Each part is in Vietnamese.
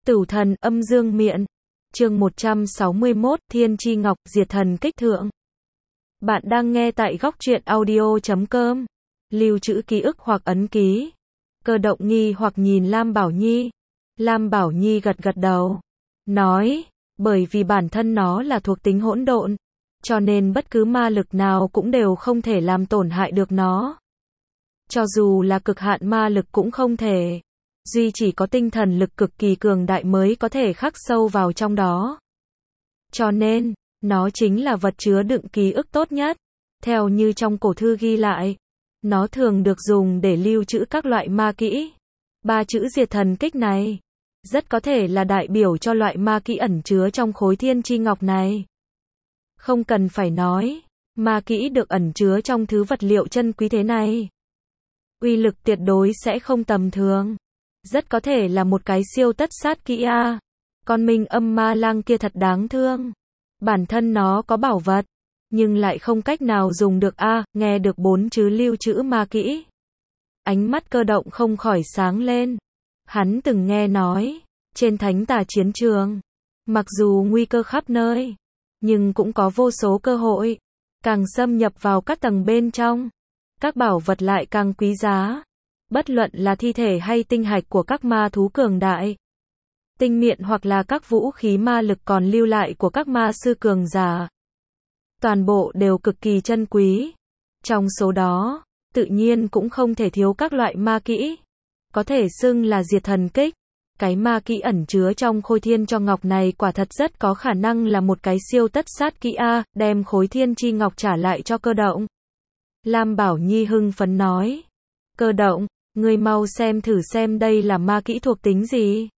Tửu thần âm dương miện. Chương 161, Thiên Chi Ngọc, Diệt Thần Kích Thượng. Bạn đang nghe tại góc truyện audio.com. Lưu trữ ký ức hoặc ấn ký. Cơ động nghi hoặc nhìn Lam Bảo Nhi. Lam Bảo Nhi gật gật đầu. Nói, bởi vì bản thân nó là thuộc tính hỗn độn, cho nên bất cứ ma lực nào cũng đều không thể làm tổn hại được nó. Cho dù là cực hạn ma lực cũng không thể. Duy chỉ có tinh thần lực cực kỳ cường đại mới có thể khắc sâu vào trong đó. Cho nên, nó chính là vật chứa đựng ký ức tốt nhất. Theo như trong cổ thư ghi lại, nó thường được dùng để lưu trữ các loại ma kỹ. 3 chữ diệt thần kích này, rất có thể là đại biểu cho loại ma kỹ ẩn chứa trong khối thiên chi ngọc này. Không cần phải nói, ma kỹ được ẩn chứa trong thứ vật liệu chân quý thế này, uy lực tuyệt đối sẽ không tầm thường. Rất có thể là một cái siêu tất sát kỹ a. Con Minh Âm Ma Lang kia thật đáng thương. Bản thân nó có bảo vật, nhưng lại không cách nào dùng được a. Nghe được 4 chữ lưu trữ ma kỹ, ánh mắt Cơ động không khỏi sáng lên. Hắn từng nghe nói, trên thánh tà chiến trường, mặc dù nguy cơ khắp nơi, nhưng cũng có vô số cơ hội. Càng xâm nhập vào các tầng bên trong, các bảo vật lại càng quý giá. Bất luận là thi thể hay tinh hạch của các ma thú cường đại, tinh miện hoặc là các vũ khí ma lực còn lưu lại của các ma sư cường giả, toàn bộ đều cực kỳ chân quý. Trong số đó, tự nhiên cũng không thể thiếu các loại ma kỹ, có thể xưng là diệt thần kích. Cái ma kỹ ẩn chứa trong khối thiên cho ngọc này quả thật rất có khả năng là một cái siêu tất sát kỹ a. Đem khối thiên chi ngọc trả lại cho Cơ động. Lam Bảo Nhi hưng phấn nói. Cơ động, ngươi mau xem thử xem đây là ma kỹ thuộc tính gì.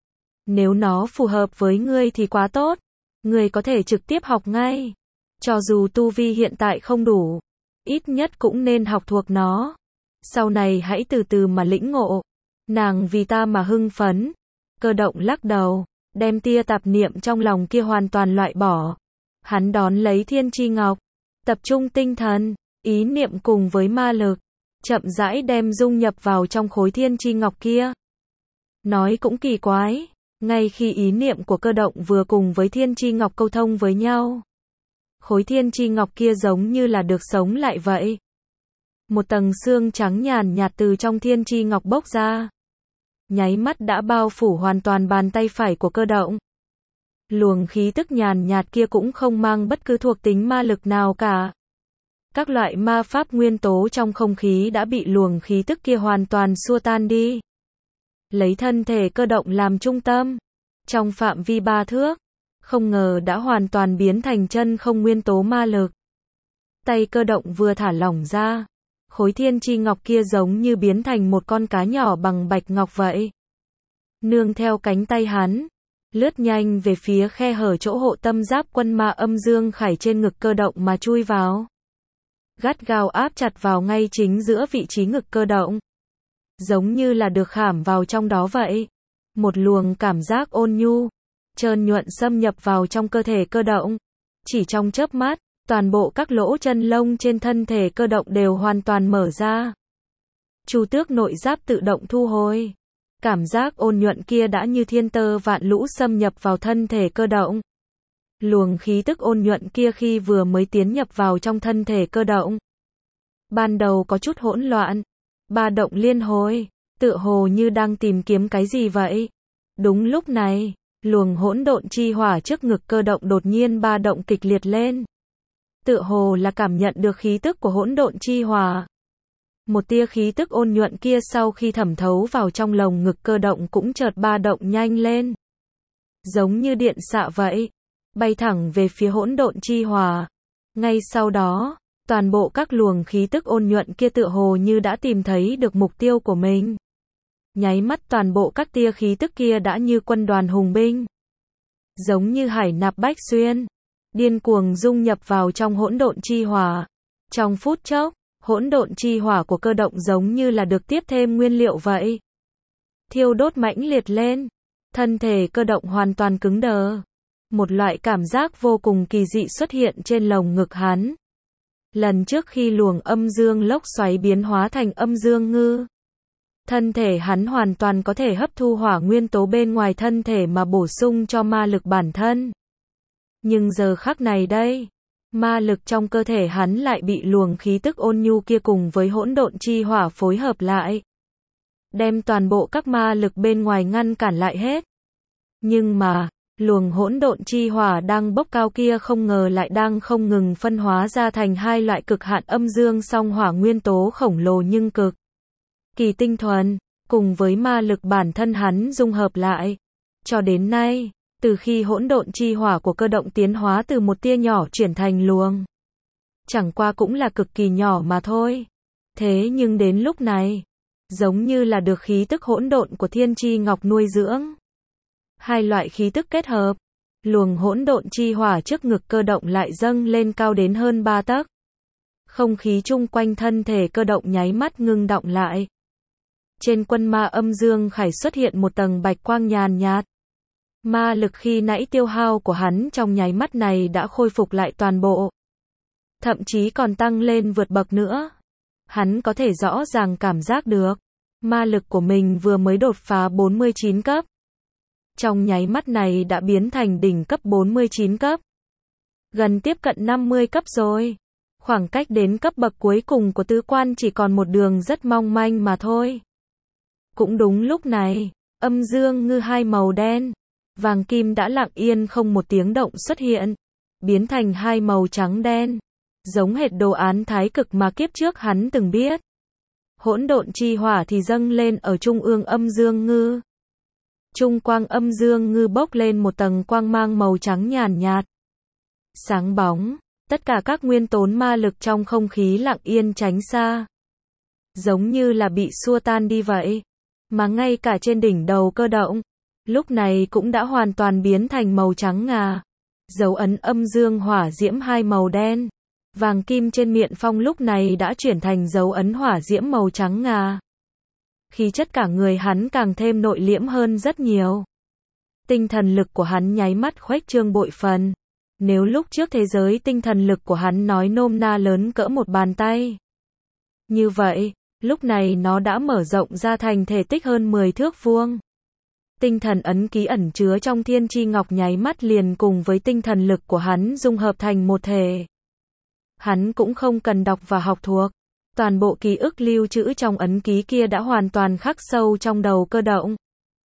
Nếu nó phù hợp với ngươi thì quá tốt. Ngươi có thể trực tiếp học ngay. Cho dù tu vi hiện tại không đủ, ít nhất cũng nên học thuộc nó. Sau này hãy từ từ mà lĩnh ngộ. Nàng vì ta mà hưng phấn. Cơ động lắc đầu, đem tia tạp niệm trong lòng kia hoàn toàn loại bỏ. Hắn đón lấy thiên chi ngọc, tập trung tinh thần, ý niệm cùng với ma lực, chậm rãi đem dung nhập vào trong khối thiên chi ngọc kia. Nói cũng kỳ quái, ngay khi ý niệm của Cơ động vừa cùng với thiên chi ngọc câu thông với nhau, khối thiên chi ngọc kia giống như là được sống lại vậy. Một tầng xương trắng nhàn nhạt từ trong thiên chi ngọc bốc ra, nháy mắt đã bao phủ hoàn toàn bàn tay phải của Cơ động. Luồng khí tức nhàn nhạt kia cũng không mang bất cứ thuộc tính ma lực nào cả. Các loại ma pháp nguyên tố trong không khí đã bị luồng khí tức kia hoàn toàn xua tan đi. Lấy thân thể Cơ động làm trung tâm, trong phạm vi 3 thước, không ngờ đã hoàn toàn biến thành chân không nguyên tố ma lực. Tay Cơ động vừa thả lỏng ra, khối thiên chi ngọc kia giống như biến thành một con cá nhỏ bằng bạch ngọc vậy. Nương theo cánh tay hắn, lướt nhanh về phía khe hở chỗ hộ tâm giáp quân ma âm dương khải trên ngực Cơ động mà chui vào. Gắt gao áp chặt vào ngay chính giữa vị trí ngực Cơ động. Giống như là được khảm vào trong đó vậy. Một luồng cảm giác ôn nhu, trơn nhuận xâm nhập vào trong cơ thể Cơ động. Chỉ trong chớp mắt, toàn bộ các lỗ chân lông trên thân thể Cơ động đều hoàn toàn mở ra. Chu tước nội giáp tự động thu hồi. Cảm giác ôn nhuận kia đã như thiên tơ vạn lũ xâm nhập vào thân thể Cơ động. Luồng khí tức ôn nhuận kia khi vừa mới tiến nhập vào trong thân thể Cơ động, ban đầu có chút hỗn loạn, ba động liên hồi, tựa hồ như đang tìm kiếm cái gì vậy. Đúng lúc này, luồng hỗn độn chi hỏa trước ngực Cơ động đột nhiên ba động kịch liệt lên. Tựa hồ là cảm nhận được khí tức của hỗn độn chi hỏa. Một tia khí tức ôn nhuận kia sau khi thẩm thấu vào trong lồng ngực Cơ động cũng chợt ba động nhanh lên. Giống như điện xạ vậy, bay thẳng về phía hỗn độn chi hỏa. Ngay sau đó, toàn bộ các luồng khí tức ôn nhuận kia tựa hồ như đã tìm thấy được mục tiêu của mình. Nháy mắt toàn bộ các tia khí tức kia đã như quân đoàn hùng binh, giống như hải nạp bách xuyên, điên cuồng dung nhập vào trong hỗn độn chi hỏa. Trong phút chốc, hỗn độn chi hỏa của Cơ động giống như là được tiếp thêm nguyên liệu vậy. Thiêu đốt mãnh liệt lên, thân thể Cơ động hoàn toàn cứng đờ. Một loại cảm giác vô cùng kỳ dị xuất hiện trên lồng ngực hắn. Lần trước khi luồng âm dương lốc xoáy biến hóa thành âm dương ngư, Thân thể hắn hoàn toàn có thể hấp thu hỏa nguyên tố bên ngoài thân thể mà bổ sung cho ma lực bản thân. Nhưng giờ khắc này đây, ma lực trong cơ thể hắn lại bị luồng khí tức ôn nhu kia cùng với hỗn độn chi hỏa phối hợp lại, đem toàn bộ các ma lực bên ngoài ngăn cản lại hết. Nhưng mà, luồng hỗn độn chi hỏa đang bốc cao kia không ngờ lại đang không ngừng phân hóa ra thành hai loại cực hạn âm dương song hỏa nguyên tố khổng lồ nhưng cực kỳ tinh thuần, cùng với ma lực bản thân hắn dung hợp lại. Cho đến nay, từ khi hỗn độn chi hỏa của cơ động tiến hóa từ một tia nhỏ chuyển thành luồng, chẳng qua cũng là cực kỳ nhỏ mà thôi. Thế nhưng đến lúc này, giống như là được khí tức hỗn độn của Thiên Chi Ngọc nuôi dưỡng. Hai loại khí tức kết hợp, luồng hỗn độn chi hỏa trước ngực cơ động lại dâng lên cao đến hơn 3 tấc. Không khí chung quanh thân thể cơ động nháy mắt ngưng đọng lại. Trên quân ma âm dương khải xuất hiện một tầng bạch quang nhàn nhạt. Ma lực khi nãy tiêu hao của hắn trong nháy mắt này đã khôi phục lại toàn bộ. Thậm chí còn tăng lên vượt bậc nữa. Hắn có thể rõ ràng cảm giác được, ma lực của mình vừa mới đột phá 49 cấp. Trong nháy mắt này đã biến thành đỉnh cấp 49 cấp. Gần tiếp cận 50 cấp rồi. Khoảng cách đến cấp bậc cuối cùng của tứ quan chỉ còn một đường rất mong manh mà thôi. Cũng đúng lúc này, âm dương ngư hai màu đen, vàng kim đã lặng yên không một tiếng động xuất hiện, biến thành hai màu trắng đen, giống hệt đồ án thái cực mà kiếp trước hắn từng biết. Hỗn độn chi hỏa thì dâng lên ở trung ương âm dương ngư. Trung quang âm dương ngư bốc lên một tầng quang mang màu trắng nhàn nhạt. Sáng bóng, tất cả các nguyên tố ma lực trong không khí lặng yên tránh xa. Giống như là bị xua tan đi vậy. Mà ngay cả trên đỉnh đầu cơ động, lúc này cũng đã hoàn toàn biến thành màu trắng ngà. Dấu ấn âm dương hỏa diễm hai màu đen. Vàng kim trên miệng phong lúc này đã chuyển thành dấu ấn hỏa diễm màu trắng ngà. Khí chất cả người hắn càng thêm nội liễm hơn rất nhiều. Tinh thần lực của hắn nháy mắt khuếch trương bội phần. Nếu lúc trước thế giới tinh thần lực của hắn nói nôm na lớn cỡ một bàn tay, như vậy, lúc này nó đã mở rộng ra thành thể tích hơn 10 thước vuông. Tinh thần ấn ký ẩn chứa trong Thiên Chi Ngọc nháy mắt liền cùng với tinh thần lực của hắn dung hợp thành một thể. Hắn cũng không cần đọc và học thuộc. Toàn bộ ký ức lưu trữ trong ấn ký kia đã hoàn toàn khắc sâu trong đầu cơ động.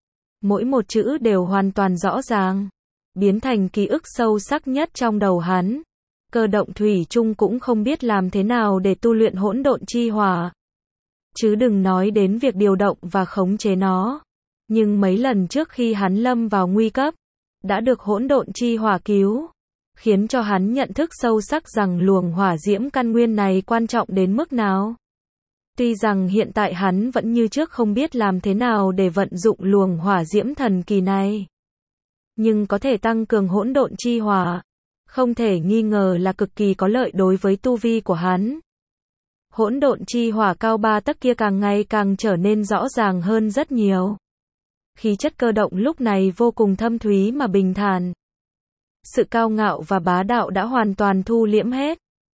Mỗi một chữ đều hoàn toàn rõ ràng, biến thành ký ức sâu sắc nhất trong đầu hắn. Cơ động thủy chung cũng không biết làm thế nào để tu luyện hỗn độn chi hỏa. Chứ đừng nói đến việc điều động và khống chế nó. Nhưng mấy lần trước khi hắn lâm vào nguy cấp, đã được hỗn độn chi hỏa cứu, khiến cho hắn nhận thức sâu sắc rằng luồng hỏa diễm căn nguyên này quan trọng đến mức nào. Tuy rằng hiện tại hắn vẫn như trước không biết làm thế nào để vận dụng luồng hỏa diễm thần kỳ này, nhưng có thể tăng cường hỗn độn chi hỏa, không thể nghi ngờ là cực kỳ có lợi đối với tu vi của hắn. Hỗn độn chi hỏa cao 3 tấc kia càng ngày càng trở nên rõ ràng hơn rất nhiều. Khí chất cơ động lúc này vô cùng thâm thúy mà bình thản. Sự cao ngạo và bá đạo đã hoàn toàn thu liễm hết.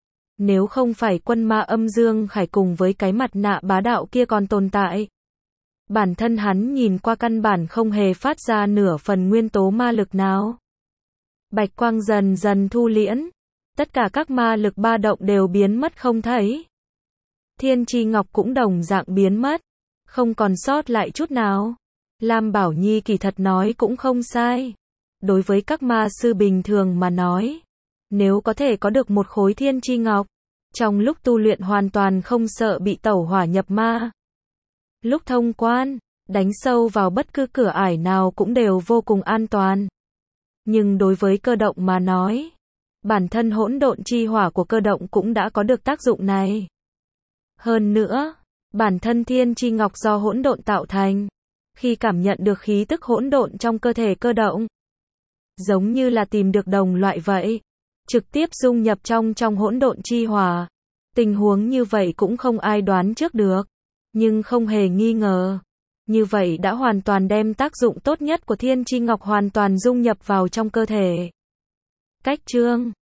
Nếu không phải quân ma âm dương khải cùng với cái mặt nạ bá đạo kia còn tồn tại, bản thân hắn nhìn qua căn bản không hề phát ra nửa phần nguyên tố ma lực nào. Bạch quang dần dần thu liễm, tất cả các ma lực ba động đều biến mất không thấy. Thiên Chi Ngọc cũng đồng dạng biến mất, không còn sót lại chút nào. Lam Bảo Nhi kỳ thật nói cũng không sai. Đối với các ma sư bình thường mà nói, nếu có thể có được một khối Thiên Chi Ngọc, trong lúc tu luyện hoàn toàn không sợ bị tẩu hỏa nhập ma. Lúc thông quan, đánh sâu vào bất cứ cửa ải nào cũng đều vô cùng an toàn. Nhưng đối với cơ động mà nói, bản thân hỗn độn chi hỏa của cơ động cũng đã có được tác dụng này. Hơn nữa, bản thân Thiên Chi Ngọc do hỗn độn tạo thành, khi cảm nhận được khí tức hỗn độn trong cơ thể cơ động, giống như là tìm được đồng loại vậy, trực tiếp dung nhập trong hỗn độn chi hỏa. Tình huống như vậy cũng không ai đoán trước được, nhưng không hề nghi ngờ, như vậy đã hoàn toàn đem tác dụng tốt nhất của Thiên Chi Ngọc hoàn toàn dung nhập vào trong cơ thể. Cách chương